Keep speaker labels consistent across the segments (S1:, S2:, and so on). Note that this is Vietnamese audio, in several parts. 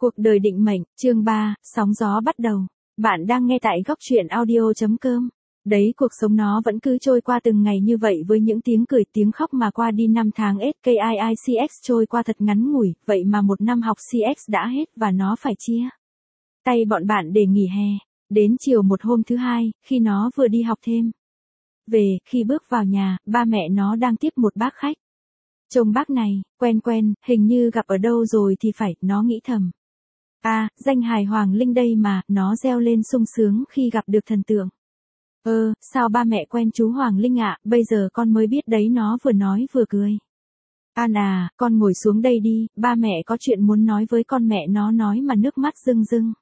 S1: Cuộc đời định mệnh, chương 3, sóng gió bắt đầu. Bạn đang nghe tại góc truyện audio.com. Đấy, cuộc sống nó vẫn cứ trôi qua từng ngày như vậy với những tiếng cười tiếng khóc mà qua đi năm tháng SKIICX trôi qua thật ngắn ngủi, vậy mà một năm học CX đã hết và nó phải chia tay bọn bạn để nghỉ hè. Đến chiều một hôm thứ hai, khi nó vừa đi học thêm về, khi bước vào nhà, ba mẹ nó đang tiếp một bác khách. Trông bác này, quen, hình như gặp ở đâu rồi thì phải, nó nghĩ thầm. À, danh hài Hoàng Linh đây mà, nó reo lên sung sướng khi gặp được thần tượng. Sao ba mẹ quen chú Hoàng Linh ạ, bây giờ con mới biết đấy, nó vừa nói vừa cười. An à, con ngồi xuống đây đi, ba mẹ có chuyện muốn nói với con, mẹ nó nói mà nước mắt rưng rưng.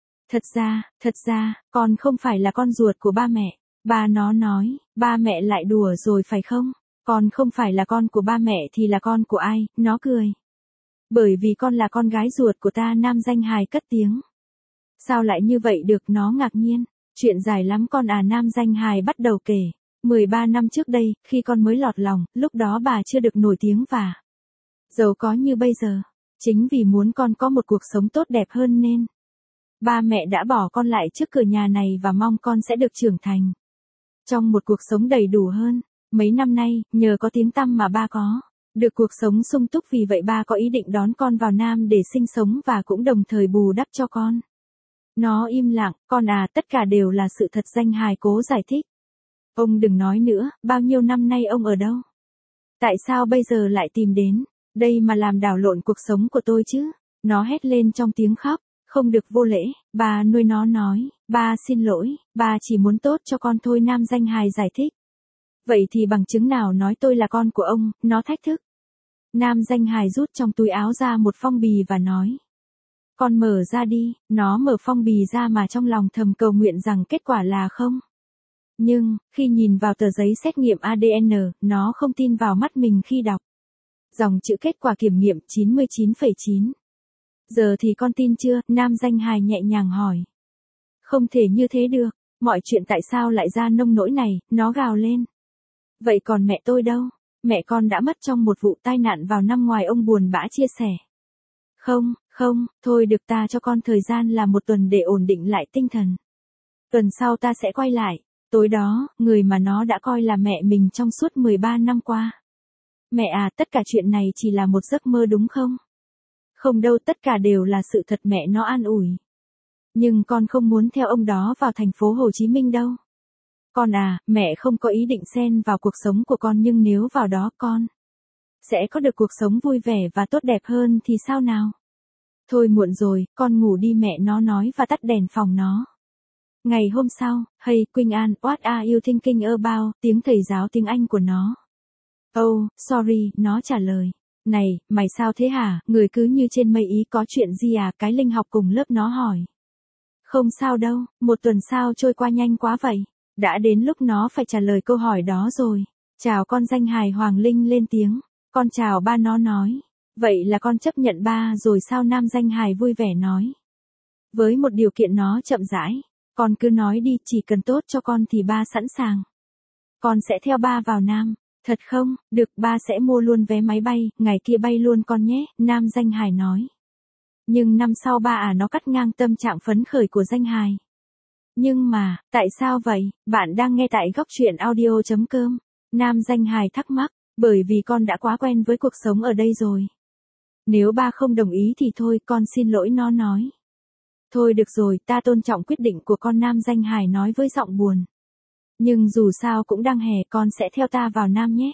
S1: Thật ra, con không phải là con ruột của ba mẹ. Ba nó nói, ba mẹ lại đùa rồi phải không? Con không phải là con của ba mẹ thì là con của ai? Nó cười. Bởi vì con là con gái ruột của ta, nam danh hài cất tiếng. Sao lại như vậy được, nó ngạc nhiên. Chuyện dài lắm con à, nam danh hài bắt đầu kể. 13 năm trước đây, khi con mới lọt lòng, lúc đó bà chưa được nổi tiếng và giàu có như bây giờ. Chính vì muốn con có một cuộc sống tốt đẹp hơn nên ba mẹ đã bỏ con lại trước cửa nhà này và mong con sẽ được trưởng thành trong một cuộc sống đầy đủ hơn. Mấy năm nay, nhờ có tiếng tăm mà ba có được cuộc sống sung túc, vì vậy ba có ý định đón con vào Nam để sinh sống và cũng đồng thời bù đắp cho con. Nó im lặng, con à, tất cả đều là sự thật, danh hài cố giải thích. Ông đừng nói nữa, bao nhiêu năm nay ông ở đâu? Tại sao bây giờ lại tìm đến đây mà làm đảo lộn cuộc sống của tôi chứ? Nó hét lên trong tiếng khóc. Không được vô lễ, bà nuôi nó nói, ba xin lỗi, ba chỉ muốn tốt cho con thôi, nam danh hài giải thích. Vậy thì bằng chứng nào nói tôi là con của ông, nó thách thức. Nam danh hài rút trong túi áo ra một phong bì và nói. Con mở ra đi, nó mở phong bì ra mà trong lòng thầm cầu nguyện rằng kết quả là không. Nhưng, khi nhìn vào tờ giấy xét nghiệm ADN, nó không tin vào mắt mình khi đọc dòng chữ kết quả kiểm nghiệm 99,9. Giờ thì con tin chưa? Nam danh hài nhẹ nhàng hỏi. Không thể như thế được, mọi chuyện tại sao lại ra nông nỗi này, nó gào lên. Vậy còn mẹ tôi đâu? Mẹ con đã mất trong một vụ tai nạn vào năm ngoài, ông buồn bã chia sẻ. Không, thôi được, ta cho con thời gian là một tuần để ổn định lại tinh thần. Tuần sau ta sẽ quay lại. Tối đó, người mà nó đã coi là mẹ mình trong suốt 13 năm qua. Mẹ à, tất cả chuyện này chỉ là một giấc mơ đúng không? Không đâu, tất cả đều là sự thật, mẹ nó an ủi. Nhưng con không muốn theo ông đó vào thành phố Hồ Chí Minh đâu. Con à, mẹ không có ý định xen vào cuộc sống của con, nhưng nếu vào đó con sẽ có được cuộc sống vui vẻ và tốt đẹp hơn thì sao nào? Thôi muộn rồi, con ngủ đi, mẹ nó nói và tắt đèn phòng nó. Ngày hôm sau, hey Quỳnh An, what are you thinking about, tiếng thầy giáo tiếng Anh của nó. Oh, sorry, nó trả lời. Này, mày sao thế hả, người cứ như trên mây ý, có chuyện gì à, cái Linh học cùng lớp nó hỏi. Không sao đâu, một tuần sao trôi qua nhanh quá vậy. Đã đến lúc nó phải trả lời câu hỏi đó rồi. Chào con, danh hài Hoàng Linh lên tiếng. Con chào ba, nó nói. Vậy là con chấp nhận ba rồi sao, nam danh hài vui vẻ nói. Với một điều kiện, nó chậm rãi. Con cứ nói đi, chỉ cần tốt cho con thì ba sẵn sàng. Con sẽ theo ba vào Nam. Thật không? Được, ba sẽ mua luôn vé máy bay, ngày kia bay luôn con nhé, nam danh hài nói. Nhưng năm sau ba à, nó cắt ngang tâm trạng phấn khởi của danh hài. Nhưng mà, tại sao vậy? Bạn đang nghe tại góc truyện audio.com. Nam danh hài thắc mắc, bởi vì con đã quá quen với cuộc sống ở đây rồi. Nếu ba không đồng ý thì thôi, con xin lỗi, nó nói. Thôi được rồi, ta tôn trọng quyết định của con, nam danh hài nói với giọng buồn. Nhưng dù sao cũng đang hè, con sẽ theo ta vào Nam nhé.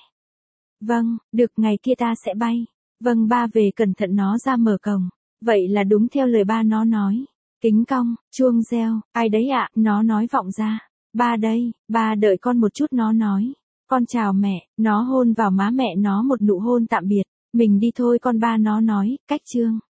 S1: Vâng, được, ngày kia ta sẽ bay. Vâng ba, về cẩn thận, nó ra mở cổng. Vậy là đúng theo lời ba nó nói. Kính cong, chuông reo, ai đấy ạ, nó nói vọng ra. Ba đây, ba đợi con một chút, nó nói. Con chào mẹ, nó hôn vào má mẹ nó một nụ hôn tạm biệt. Mình đi thôi con, ba nó nói, cách chương.